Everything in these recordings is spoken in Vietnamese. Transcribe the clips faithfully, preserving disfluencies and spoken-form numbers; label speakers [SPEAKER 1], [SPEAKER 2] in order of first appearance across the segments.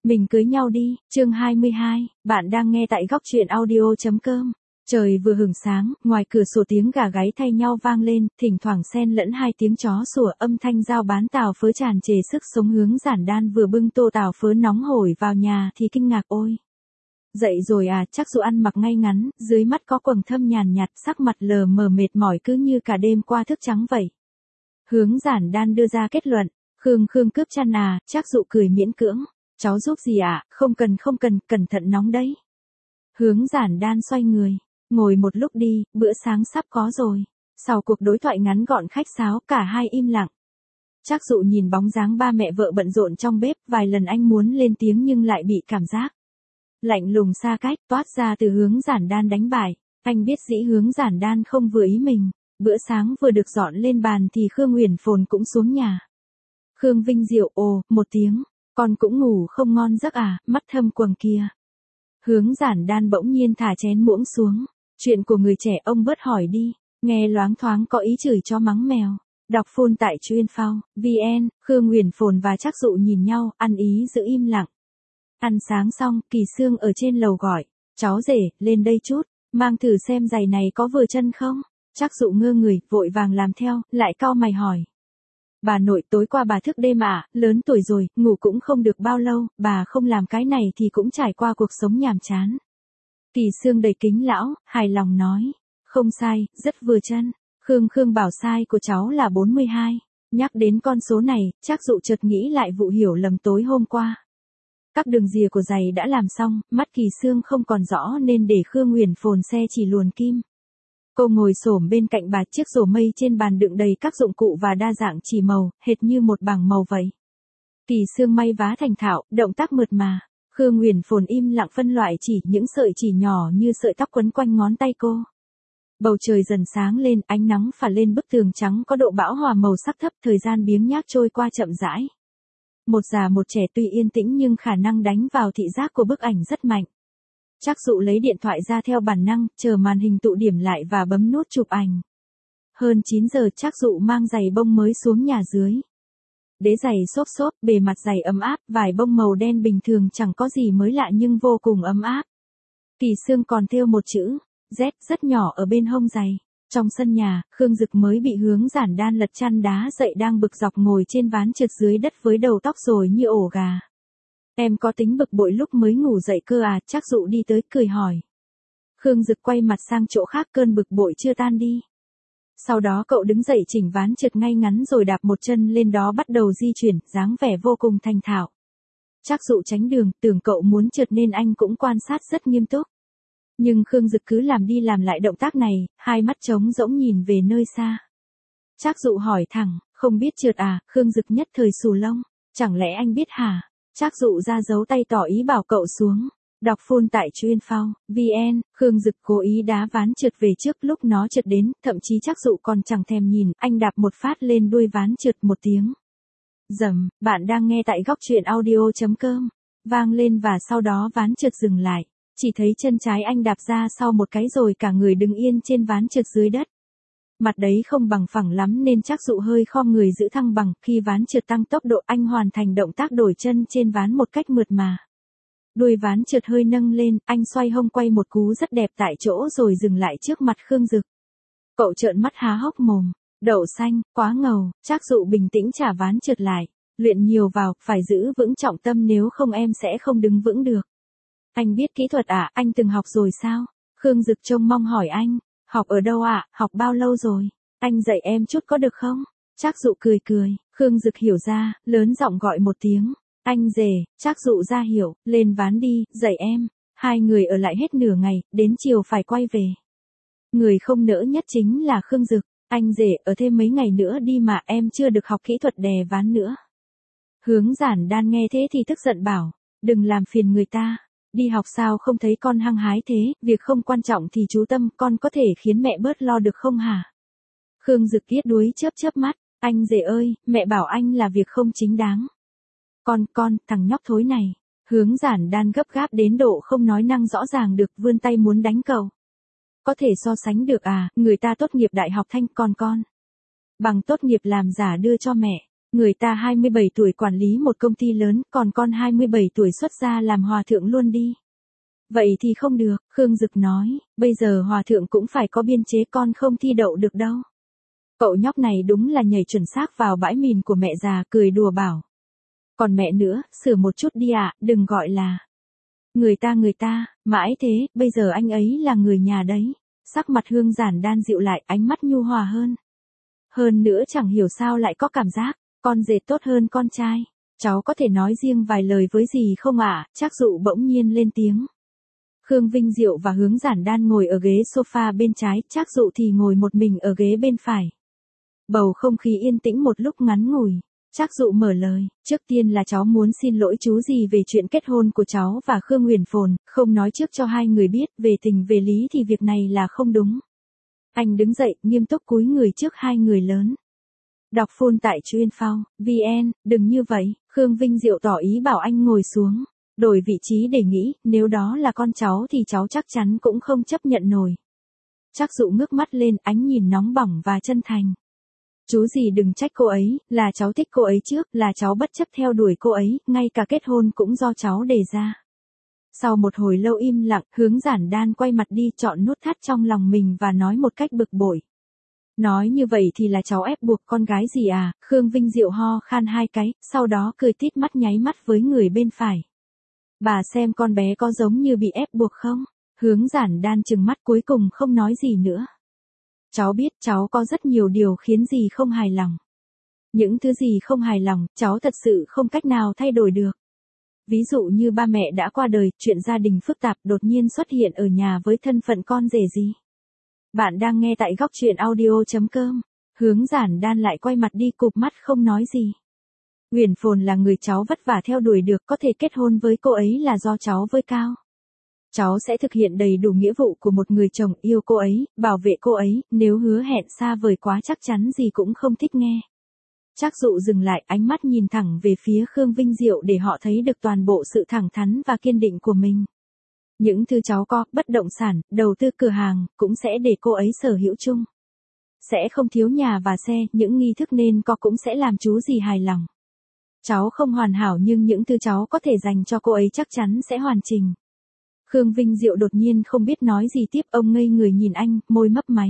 [SPEAKER 1] Mình cưới nhau đi, chương hai mươi hai, bạn đang nghe tại góc truyện audio.com. Trời vừa hửng sáng, ngoài cửa sổ tiếng gà gáy thay nhau vang lên, thỉnh thoảng xen lẫn hai tiếng chó sủa, âm thanh dao bán tàu phớ tràn trề sức sống. Hướng Giản Đan vừa bưng tô tàu phớ nóng hổi vào nhà thì kinh ngạc: ôi! Dậy rồi à? Chắc Dụ ăn mặc ngay ngắn, dưới mắt có quầng thâm nhàn nhạt, sắc mặt lờ mờ mệt mỏi cứ như cả đêm qua thức trắng vậy. Hướng Giản Đan đưa ra kết luận: Khương Khương cướp chăn à? Chắc Dụ cười miễn cưỡng: cháu giúp gì ạ? À? Không cần không cần, cẩn thận nóng đấy. Hướng Giản Đan xoay người, ngồi một lúc đi, bữa sáng sắp có rồi. Sau cuộc đối thoại ngắn gọn khách sáo, cả hai im lặng. Trác Dụ nhìn bóng dáng ba mẹ vợ bận rộn trong bếp, vài lần anh muốn lên tiếng nhưng lại bị cảm giác lạnh lùng xa cách toát ra từ Hướng Giản Đan đánh bại. Anh biết dĩ Hướng Giản Đan không vừa ý mình. Bữa sáng vừa được dọn lên bàn thì Khương Uyển Phồn cũng xuống nhà. Khương Vinh Diệu ồ một tiếng: con cũng ngủ không ngon giấc à? Mắt thâm quầng kia. Hướng Giản Đan bỗng nhiên thả chén muỗng xuống: chuyện của người trẻ ông bớt hỏi đi. Nghe loáng thoáng có ý chửi chó mắng mèo. Đọc full tại chuyên phao vn. Khương Uyển Phồn và Trác Dụ nhìn nhau, ăn ý giữ im lặng. Ăn sáng xong, Kỳ Sương ở trên lầu gọi: cháu rể, lên đây chút, mang thử xem giày này có vừa chân không. Trác Dụ ngơ người, vội vàng làm theo, lại cau mày hỏi: bà nội, tối qua bà thức đêm à? Lớn tuổi rồi, ngủ cũng không được bao lâu, bà không làm cái này thì cũng trải qua cuộc sống nhàm chán. Kỳ Sương đầy kính lão, hài lòng nói: không sai, rất vừa chân. Khương Khương bảo size của cháu là bốn mươi hai. Nhắc đến con số này, Trác Dụ chợt nghĩ lại vụ hiểu lầm tối hôm qua. Các đường rìa của giày đã làm xong, mắt Kỳ Sương không còn rõ nên để Khương Uyển Phồn xe chỉ luồn kim. Cô ngồi xổm bên cạnh bà, chiếc rổ mây trên bàn đựng đầy các dụng cụ và đa dạng chỉ màu, hệt như một bảng màu vậy. Kỳ Sương may vá thành thạo, động tác mượt mà. Khương Uyển Phồn im lặng phân loại chỉ, những sợi chỉ nhỏ như sợi tóc quấn quanh ngón tay cô. Bầu trời dần sáng lên, ánh nắng phả lên bức tường trắng có độ bão hòa màu sắc thấp, thời gian biếng nhác trôi qua chậm rãi. Một già một trẻ tuy yên tĩnh nhưng khả năng đánh vào thị giác của bức ảnh rất mạnh. Trác Dụ lấy điện thoại ra theo bản năng, chờ màn hình tụ điểm lại và bấm nút chụp ảnh. Hơn chín giờ, Trác Dụ mang giày bông mới xuống nhà dưới. Đế giày xốp xốp, bề mặt giày ấm áp, vải bông màu đen bình thường chẳng có gì mới lạ nhưng vô cùng ấm áp. Kỳ Sương còn thêu một chữ Z rất nhỏ ở bên hông giày. Trong sân nhà, Khương Dực mới bị Hướng Giản Đan lật chăn đá dậy đang bực dọc ngồi trên ván trượt dưới đất với đầu tóc rối như ổ gà. Em có tính bực bội lúc mới ngủ dậy cơ à? Trác Dụ đi tới cười hỏi. Khương Dực quay mặt sang chỗ khác, cơn bực bội chưa tan đi. Sau đó cậu đứng dậy chỉnh ván trượt ngay ngắn rồi đạp một chân lên đó bắt đầu di chuyển, dáng vẻ vô cùng thành thạo. Trác Dụ tránh đường, tưởng cậu muốn trượt nên anh cũng quan sát rất nghiêm túc. Nhưng Khương Dực cứ làm đi làm lại động tác này, hai mắt trống rỗng nhìn về nơi xa. Trác Dụ hỏi thẳng: không biết trượt à? Khương Dực nhất thời xù lông: chẳng lẽ anh biết hả? Trác Dụ ra dấu tay tỏ ý bảo cậu xuống. Đọc full tại chuyên phao vn. Khương Dực cố ý đá ván trượt về trước lúc nó trượt đến, thậm chí Trác Dụ còn chẳng thèm nhìn, anh đạp một phát lên đuôi ván trượt, một tiếng rầm. Bạn đang nghe tại góc truyện audio.com. Vang lên và sau đó ván trượt dừng lại. Chỉ thấy chân trái anh đạp ra sau một cái rồi cả người đứng yên trên ván trượt dưới đất. Mặt đấy không bằng phẳng lắm nên Trác Dụ hơi khom người giữ thăng bằng, khi ván trượt tăng tốc độ anh hoàn thành động tác đổi chân trên ván một cách mượt mà. Đuôi ván trượt hơi nâng lên, anh xoay hông quay một cú rất đẹp tại chỗ rồi dừng lại trước mặt Khương Dực. Cậu trợn mắt há hốc mồm: đậu xanh, quá ngầu. Trác Dụ bình tĩnh trả ván trượt lại: luyện nhiều vào, phải giữ vững trọng tâm nếu không em sẽ không đứng vững được. Anh biết kỹ thuật à? Anh từng học rồi sao? Khương Dực trông mong hỏi anh. Học ở đâu ạ? À? Học bao lâu rồi? Anh dạy em chút có được không? Trác Dụ cười cười. Khương Dực hiểu ra, lớn giọng gọi một tiếng: anh rể. Trác Dụ ra hiểu: lên ván đi, dạy em. Hai người ở lại hết nửa ngày, đến chiều phải quay về. Người không nỡ nhất chính là Khương Dực. Anh rể, ở thêm mấy ngày nữa đi mà, em chưa được học kỹ thuật đè ván nữa. Hướng Giản Đan nghe thế thì tức giận bảo: đừng làm phiền người ta. Đi học sao không thấy con hăng hái thế? Việc không quan trọng thì chú tâm, con có thể khiến mẹ bớt lo được không hả? Khương Dực yết đuối chớp chớp mắt: anh rể ơi, mẹ bảo anh là việc không chính đáng. Con, con, thằng nhóc thối này. Hướng Giản Đan gấp gáp đến độ không nói năng rõ ràng được, vươn tay muốn đánh cậu. Có thể so sánh được à? Người ta tốt nghiệp đại học Thanh, còn con bằng tốt nghiệp làm giả đưa cho mẹ. Người ta hai mươi bảy tuổi quản lý một công ty lớn, còn con hai mươi bảy tuổi xuất gia làm hòa thượng luôn đi. Vậy thì không được, Khương Dực nói, bây giờ hòa thượng cũng phải có biên chế, con không thi đậu được đâu. Cậu nhóc này đúng là nhảy chuẩn xác vào bãi mìn của mẹ già, cười đùa bảo. Còn mẹ nữa, sửa một chút đi ạ, đừng gọi là. Người ta người ta, mãi thế, bây giờ anh ấy là người nhà đấy. Sắc mặt Hương Giản Đan dịu lại, ánh mắt nhu hòa hơn. Hơn nữa chẳng hiểu sao lại có cảm giác, con dệt tốt hơn con trai. Cháu có thể nói riêng vài lời với dì không ạ? Trác Dụ bỗng nhiên lên tiếng. Khương Vinh Diệu và Hướng Giản Đan ngồi ở ghế sofa bên trái, Trác Dụ thì ngồi một mình ở ghế bên phải. Bầu không khí yên tĩnh một lúc ngắn ngủi. Trác Dụ mở lời, trước tiên là cháu muốn xin lỗi chú dì về chuyện kết hôn của cháu và Khương Huyền Phồn, không nói trước cho hai người biết, về tình về lý thì việc này là không đúng. Anh đứng dậy, nghiêm túc cúi người trước hai người lớn. Đọc phone tại chuyên phao, vn, đừng như vậy, Khương Vinh Diệu tỏ ý bảo anh ngồi xuống, đổi vị trí để nghĩ, nếu đó là con cháu thì cháu chắc chắn cũng không chấp nhận nổi. Trác Dụ ngước mắt lên, ánh nhìn nóng bỏng và chân thành. Chú gì đừng trách cô ấy, là cháu thích cô ấy trước, là cháu bất chấp theo đuổi cô ấy, ngay cả kết hôn cũng do cháu đề ra. Sau một hồi lâu im lặng, Hướng Giản Đan quay mặt đi, chọn nút thắt trong lòng mình và nói một cách bực bội. Nói như vậy thì là cháu ép buộc con gái gì à? Khương Vinh Diệu ho khan hai cái, sau đó cười tít mắt nháy mắt với người bên phải. Bà xem con bé có giống như bị ép buộc không? Hướng Giản Đan trừng mắt cuối cùng không nói gì nữa. Cháu biết cháu có rất nhiều điều khiến dì không hài lòng. Những thứ gì không hài lòng, cháu thật sự không cách nào thay đổi được. Ví dụ như ba mẹ đã qua đời, chuyện gia đình phức tạp đột nhiên xuất hiện ở nhà với thân phận con rể gì. Bạn đang nghe tại góc truyện audio chấm com. Hướng Giản Đan lại quay mặt đi, cụp mắt không nói gì. Huyền Phồn là người cháu vất vả theo đuổi được, có thể kết hôn với cô ấy là do cháu với cao. Cháu sẽ thực hiện đầy đủ nghĩa vụ của một người chồng, yêu cô ấy, bảo vệ cô ấy, nếu hứa hẹn xa vời quá chắc chắn gì cũng không thích nghe. Trác Dụ dừng lại, ánh mắt nhìn thẳng về phía Khương Vinh Diệu để họ thấy được toàn bộ sự thẳng thắn và kiên định của mình. Những thứ cháu có, bất động sản, đầu tư cửa hàng, cũng sẽ để cô ấy sở hữu chung. Sẽ không thiếu nhà và xe, những nghi thức nên có cũng sẽ làm chú gì hài lòng. Cháu không hoàn hảo nhưng những thứ cháu có thể dành cho cô ấy chắc chắn sẽ hoàn chỉnh. Khương Vinh Diệu đột nhiên không biết nói gì tiếp, ông ngây người nhìn anh, môi mấp máy.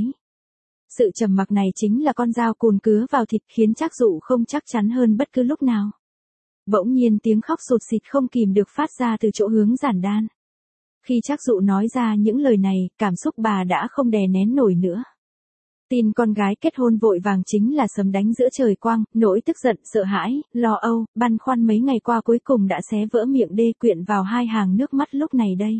[SPEAKER 1] Sự trầm mặc này chính là con dao cùn cứa vào thịt, khiến Trác Dụ không chắc chắn hơn bất cứ lúc nào. Bỗng nhiên tiếng khóc sụt sịt không kìm được phát ra từ chỗ Hướng Giản Đan. Khi Trác Dụ nói ra những lời này, cảm xúc bà đã không đè nén nổi nữa. Tin con gái kết hôn vội vàng chính là sấm đánh giữa trời quang, nỗi tức giận, sợ hãi, lo âu, băn khoăn mấy ngày qua cuối cùng đã xé vỡ miệng đê, quyện vào hai hàng nước mắt lúc này đây.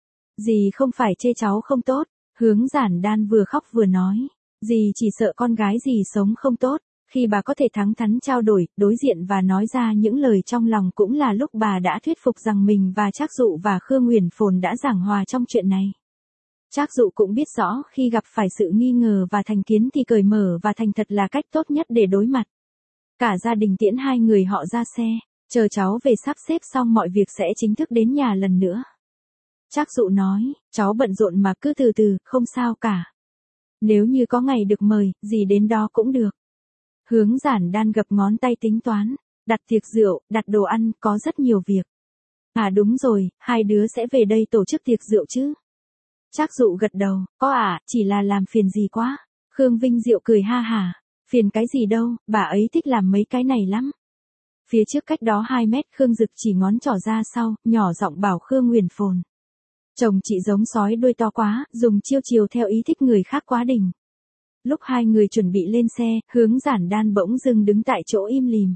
[SPEAKER 1] Dì không phải chê cháu không tốt, Hướng Giản Đan vừa khóc vừa nói. Dì chỉ sợ con gái dì sống không tốt, khi bà có thể thẳng thắn trao đổi, đối diện và nói ra những lời trong lòng cũng là lúc bà đã thuyết phục rằng mình và Trác Dụ và Khương Huyền Phồn đã giảng hòa trong chuyện này. Trác Dụ cũng biết rõ khi gặp phải sự nghi ngờ và thành kiến thì cởi mở và thành thật là cách tốt nhất để đối mặt. Cả gia đình tiễn hai người họ ra xe, chờ cháu về sắp xếp xong mọi việc sẽ chính thức đến nhà lần nữa. Trác Dụ nói, cháu bận rộn mà cứ từ từ, không sao cả. Nếu như có ngày được mời, gì đến đó cũng được. Hướng Giản Đan gập ngón tay tính toán, đặt tiệc rượu, đặt đồ ăn, có rất nhiều việc. À đúng rồi, hai đứa sẽ về đây tổ chức tiệc rượu chứ? Trác Dụ gật đầu, có à, chỉ là làm phiền gì quá. Khương Vinh Diệu cười ha hả, phiền cái gì đâu, bà ấy thích làm mấy cái này lắm. Phía trước cách đó hai mét, Khương Dực chỉ ngón trỏ ra sau, nhỏ giọng bảo Khương Huyền Phồn. Chồng chị giống sói đuôi to quá, dùng chiêu chiều theo ý thích người khác quá đỉnh. Lúc hai người chuẩn bị lên xe, Hướng Giản Đan bỗng dưng đứng tại chỗ im lìm.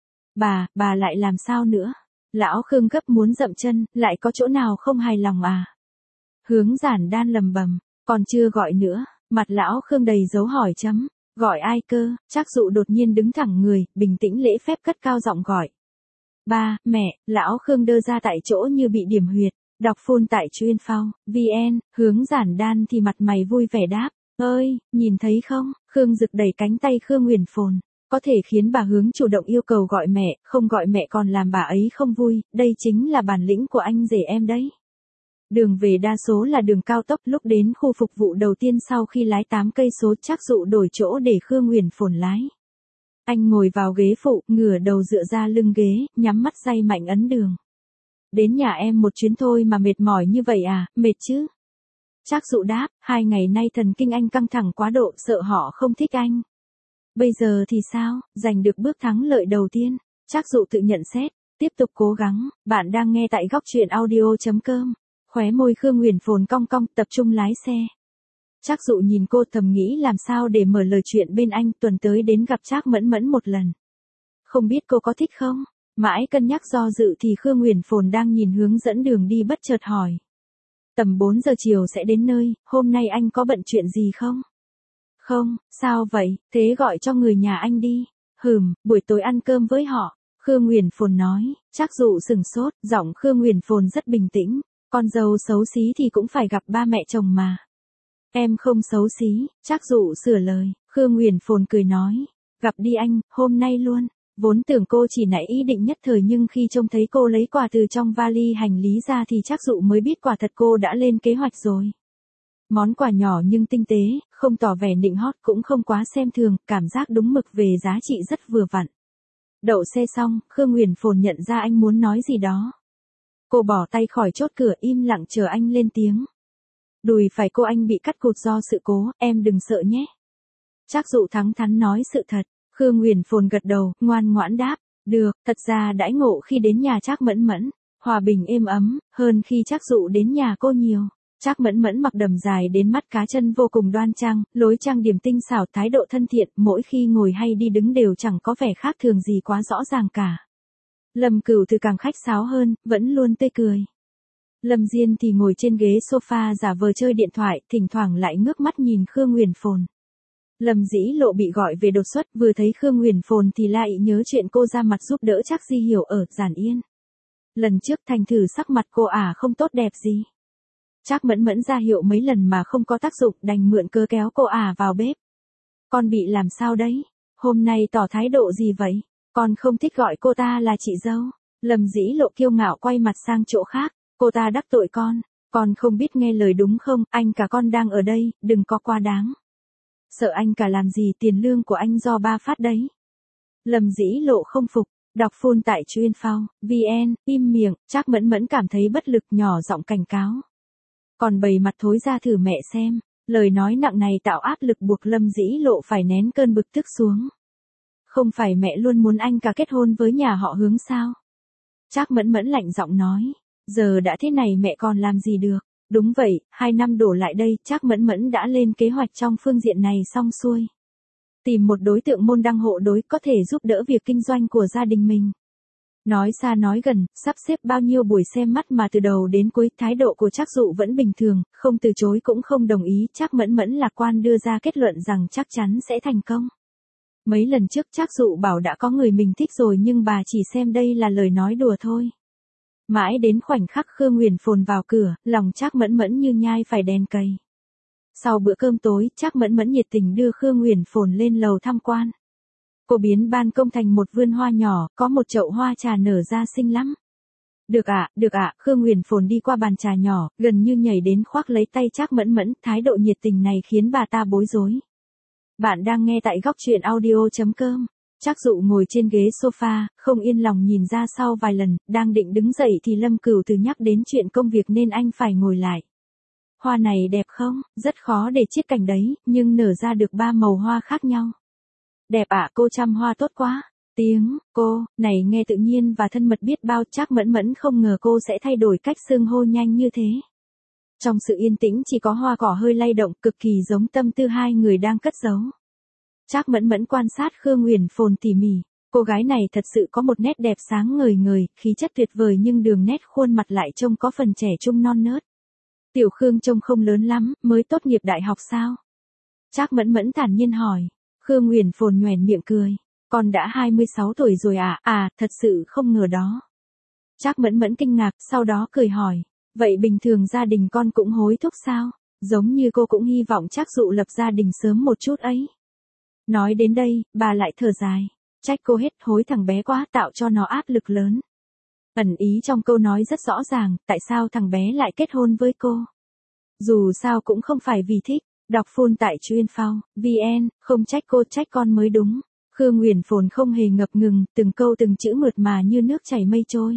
[SPEAKER 1] Bà, bà lại làm sao nữa? Lão Khương gấp muốn dậm chân, lại có chỗ nào không hài lòng à? Hướng Giản Đan lầm bầm, còn chưa gọi nữa, mặt lão Khương đầy dấu hỏi chấm. Gọi ai cơ? Trác Dụ đột nhiên đứng thẳng người, bình tĩnh lễ phép cất cao giọng gọi. Ba, mẹ, lão Khương đơ ra tại chỗ như bị điểm huyệt. Đọc phone tại chuyên phao, vn, Hướng Giản Đan thì mặt mày vui vẻ đáp. Ơi, nhìn thấy không? Khương Dực đẩy cánh tay Khương Huyền Phồn. Có thể khiến bà Hướng chủ động yêu cầu gọi mẹ, không gọi mẹ còn làm bà ấy không vui, đây chính là bản lĩnh của anh rể em đấy. Đường về đa số là đường cao tốc, lúc đến khu phục vụ đầu tiên sau khi lái tám cây số Trác Dụ đổi chỗ để Khương Huyền Phồn lái. Anh ngồi vào ghế phụ, ngửa đầu dựa ra lưng ghế, nhắm mắt day mạnh ấn đường. Đến nhà em một chuyến thôi mà mệt mỏi như vậy à, mệt chứ? Trác Dụ đáp, hai ngày nay thần kinh anh căng thẳng quá độ, sợ họ không thích anh. Bây giờ thì sao, giành được bước thắng lợi đầu tiên. Trác Dụ tự nhận xét, tiếp tục cố gắng. Bạn đang nghe tại góc truyện audio chấm com. Khóe môi Khương Huyền Phồn cong cong, tập trung lái xe. Trác Dụ nhìn cô thầm nghĩ làm sao để mở lời chuyện bên anh, tuần tới đến gặp Trác Mẫn Mẫn một lần. Không biết cô có thích không? Mãi cân nhắc do dự thì Khương Huyền Phồn đang nhìn hướng dẫn đường đi bất chợt hỏi. Tầm bốn giờ chiều sẽ đến nơi, hôm nay anh có bận chuyện gì không? Không, sao vậy, thế gọi cho người nhà anh đi. Hừm, buổi tối ăn cơm với họ. Khương Huyền Phồn nói. Trác Dụ sừng sốt, giọng Khương Huyền Phồn rất bình tĩnh. Con dâu xấu xí thì cũng phải gặp ba mẹ chồng mà. Em không xấu xí, Trác Dụ sửa lời. Khương Huyền Phồn cười nói. Gặp đi anh, hôm nay luôn. Vốn tưởng cô chỉ nảy ý định nhất thời nhưng khi trông thấy cô lấy quà từ trong vali hành lý ra thì Trác Dụ mới biết quả thật cô đã lên kế hoạch rồi. Món quà nhỏ nhưng tinh tế, không tỏ vẻ nịnh hót cũng không quá xem thường, cảm giác đúng mực về giá trị rất vừa vặn. Đậu xe xong, Khương Huyền Phồn nhận ra anh muốn nói gì đó. Cô bỏ tay khỏi chốt cửa im lặng chờ anh lên tiếng. Đùi phải cô anh bị cắt cụt do sự cố, em đừng sợ nhé. Trác Dụ thẳng thắn nói sự thật. Khương Huyền Phồn gật đầu, ngoan ngoãn đáp, được, thật ra đãi ngộ khi đến nhà Trác Mẫn Mẫn, hòa bình êm ấm, hơn khi Trác Dụ đến nhà cô nhiều. Trác Mẫn Mẫn mặc đầm dài đến mắt cá chân vô cùng đoan trang, lối trang điểm tinh xảo, thái độ thân thiện, mỗi khi ngồi hay đi đứng đều chẳng có vẻ khác thường gì quá rõ ràng cả. Lâm Cửu thì càng khách sáo hơn, vẫn luôn tươi cười. Lâm Diên thì ngồi trên ghế sofa giả vờ chơi điện thoại, thỉnh thoảng lại ngước mắt nhìn Khương Huyền Phồn. Lâm Dĩ Lộ bị gọi về đột xuất, vừa thấy Khương Huyền Phồn thì lại nhớ chuyện cô ra mặt giúp đỡ Trác Di Hiểu ở Giản Yên. Lần trước thành thử sắc mặt cô ả không tốt đẹp gì. Trác Mẫn Mẫn ra hiệu mấy lần mà không có tác dụng, đành mượn cớ kéo cô ả vào bếp. Con bị làm sao đấy? Hôm nay tỏ thái độ gì vậy? Con không thích gọi cô ta là chị dâu. Lâm Dĩ Lộ kiêu ngạo quay mặt sang chỗ khác. Cô ta đắc tội con. Con không biết nghe lời đúng không? Anh cả con đang ở đây, đừng có quá đáng. Sợ anh cả làm gì, tiền lương của anh do ba phát đấy. Lâm Dĩ Lộ không phục. Đọc full tại chuyên phao, vn, im miệng. Trác Mẫn Mẫn cảm thấy bất lực, nhỏ giọng cảnh cáo. Còn bày mặt thối ra thử mẹ xem. Lời nói nặng này tạo áp lực buộc Lâm Dĩ Lộ phải nén cơn bực tức xuống. Không phải mẹ luôn muốn anh cả kết hôn với nhà họ Hướng sao? Trác Mẫn Mẫn lạnh giọng nói. Giờ đã thế này mẹ còn làm gì được? Đúng vậy, hai năm đổ lại đây, Trác Mẫn Mẫn đã lên kế hoạch trong phương diện này xong xuôi. Tìm một đối tượng môn đăng hộ đối có thể giúp đỡ việc kinh doanh của gia đình mình. Nói xa nói gần, sắp xếp bao nhiêu buổi xem mắt mà từ đầu đến cuối thái độ của Trác Dụ vẫn bình thường, không từ chối cũng không đồng ý. Trác Mẫn Mẫn lạc quan đưa ra kết luận rằng chắc chắn sẽ thành công. Mấy lần trước Trác Dụ bảo đã có người mình thích rồi nhưng bà chỉ xem đây là lời nói đùa thôi. Mãi đến khoảnh khắc Khương Huyền Phồn vào cửa, lòng Trác Mẫn Mẫn như nhai phải đèn cầy. Sau bữa cơm tối, Trác Mẫn Mẫn nhiệt tình đưa Khương Huyền Phồn lên lầu tham quan. Cô biến ban công thành một vườn hoa nhỏ, có một chậu hoa trà nở ra xinh lắm. Được ạ, được ạ, Khương Huyền Phồn đi qua bàn trà nhỏ, gần như nhảy đến khoác lấy tay Trác Mẫn Mẫn, thái độ nhiệt tình này khiến bà ta bối rối. Bạn đang nghe tại góc truyện audio chấm com. Trác Dụ ngồi trên ghế sofa, không yên lòng nhìn ra sau vài lần, đang định đứng dậy thì Lâm Cửu từ nhắc đến chuyện công việc nên anh phải ngồi lại. Hoa này đẹp không? Rất khó để chiết cành đấy, nhưng nở ra được ba màu hoa khác nhau. Đẹp ạ, cô chăm hoa tốt quá. Tiếng, cô, này nghe tự nhiên và thân mật biết bao. Trác Mẫn Mẫn không ngờ cô sẽ thay đổi cách xưng hô nhanh như thế. Trong sự yên tĩnh chỉ có hoa cỏ hơi lay động, cực kỳ giống tâm tư hai người đang cất giấu. Trác Mẫn Mẫn quan sát Khương Huyền Phồn tỉ mỉ. Cô gái này thật sự có một nét đẹp sáng ngời ngời, khí chất tuyệt vời nhưng đường nét khuôn mặt lại trông có phần trẻ trung non nớt. Tiểu Khương trông không lớn lắm, mới tốt nghiệp đại học sao? Trác Mẫn Mẫn thản nhiên hỏi. Khương Huyền Phồn nhoẻn miệng cười. Con đã hai mươi sáu tuổi rồi à? À, thật sự không ngờ đó. Trác Mẫn Mẫn kinh ngạc, sau đó cười hỏi. Vậy bình thường gia đình con cũng hối thúc sao? Giống như cô cũng hy vọng Trác Dụ lập gia đình sớm một chút ấy. Nói đến đây, bà lại thở dài. Trách cô hết, hối thằng bé quá, tạo cho nó áp lực lớn. Ẩn ý trong câu nói rất rõ ràng, tại sao thằng bé lại kết hôn với cô? Dù sao cũng không phải vì thích. Đọc full tại chuyên phao, vn, không trách cô, trách con mới đúng. Khương Nguyền Phồn không hề ngập ngừng, từng câu từng chữ mượt mà như nước chảy mây trôi.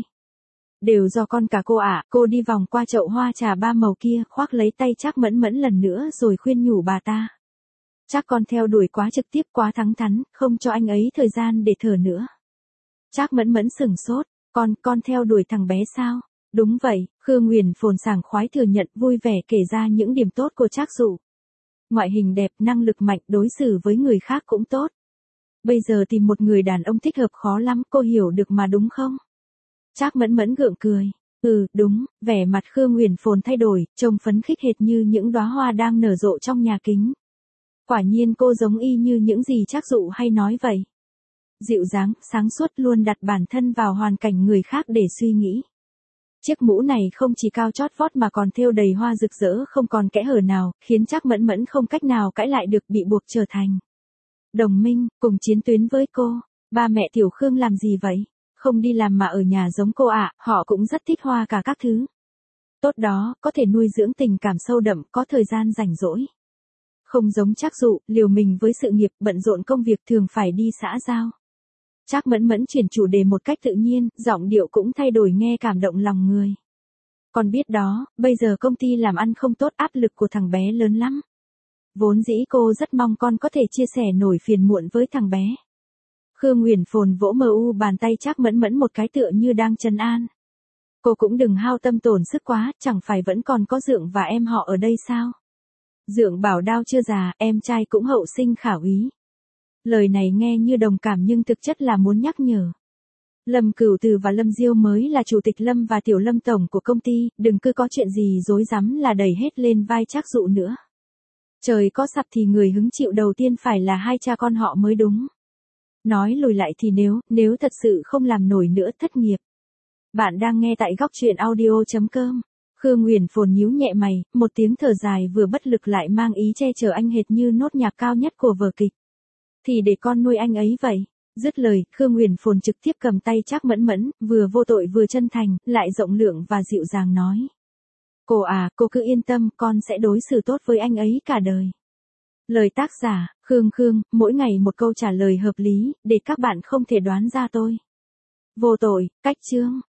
[SPEAKER 1] Đều do con cả cô ạ, cô đi vòng qua chậu hoa trà ba màu kia, khoác lấy tay Trác Mẫn Mẫn lần nữa rồi khuyên nhủ bà ta. Chắc con theo đuổi quá trực tiếp quá thẳng thắn, không cho anh ấy thời gian để thở nữa. Trác Mẫn Mẫn sửng sốt, con, con theo đuổi thằng bé sao? Đúng vậy, Khương Nguyền Phồn sảng khoái thừa nhận, vui vẻ kể ra những điểm tốt của Trác Dụ. Ngoại hình đẹp, năng lực mạnh, đối xử với người khác cũng tốt. Bây giờ tìm một người đàn ông thích hợp khó lắm, cô hiểu được mà đúng không? Trác Mẫn Mẫn gượng cười. Ừ, đúng, vẻ mặt Khương Nguyền Phồn thay đổi, trông phấn khích hệt như những đóa hoa đang nở rộ trong nhà kính. Quả nhiên cô giống y như những gì Trác Dụ hay nói vậy. Dịu dàng, sáng suốt, luôn đặt bản thân vào hoàn cảnh người khác để suy nghĩ. Chiếc mũ này không chỉ cao chót vót mà còn thêu đầy hoa rực rỡ không còn kẽ hở nào, khiến Trác Mẫn Mẫn không cách nào cãi lại được, bị buộc trở thành đồng minh, cùng chiến tuyến với cô. Ba mẹ Tiểu Khương làm gì vậy? Không đi làm mà ở nhà giống cô ạ, họ cũng rất thích hoa cả các thứ. Tốt đó, có thể nuôi dưỡng tình cảm sâu đậm, có thời gian rảnh rỗi. Không giống Trác Dụ, liều mình với sự nghiệp, bận rộn công việc, thường phải đi xã giao. Trác Mẫn Mẫn chuyển chủ đề một cách tự nhiên, giọng điệu cũng thay đổi nghe cảm động lòng người. Con biết đó, bây giờ công ty làm ăn không tốt, áp lực của thằng bé lớn lắm. Vốn dĩ cô rất mong con có thể chia sẻ nỗi phiền muộn với thằng bé. Khương Nguyền Phồn vỗ mờ u bàn tay Trác Mẫn Mẫn một cái tựa như đang trấn an. Cô cũng đừng hao tâm tổn sức quá, chẳng phải vẫn còn có Dượng và em họ ở đây sao? Dượng bảo đao chưa già, em trai cũng hậu sinh khả úy. Lời này nghe như đồng cảm nhưng thực chất là muốn nhắc nhở. Lâm Cửu Từ và Lâm Diêu mới là chủ tịch Lâm và Tiểu Lâm tổng của công ty, đừng cứ có chuyện gì rối rắm là đẩy hết lên vai Trác Dụ nữa. Trời có sập thì người hứng chịu đầu tiên phải là hai cha con họ mới đúng. Nói lùi lại thì nếu, nếu thật sự không làm nổi nữa thất nghiệp. Bạn đang nghe tại góc truyện audio chấm com. Khương Nguyền Phồn nhíu nhẹ mày, một tiếng thở dài vừa bất lực lại mang ý che chở anh hệt như nốt nhạc cao nhất của vở kịch. Thì để con nuôi anh ấy vậy. Dứt lời, Khương Nguyền Phồn trực tiếp cầm tay Trác Mẫn Mẫn, vừa vô tội vừa chân thành, lại rộng lượng và dịu dàng nói. Cô à, cô cứ yên tâm, con sẽ đối xử tốt với anh ấy cả đời. Lời tác giả, Khương Khương, mỗi ngày một câu trả lời hợp lý, để các bạn không thể đoán ra tôi. Vô tội, cách chương.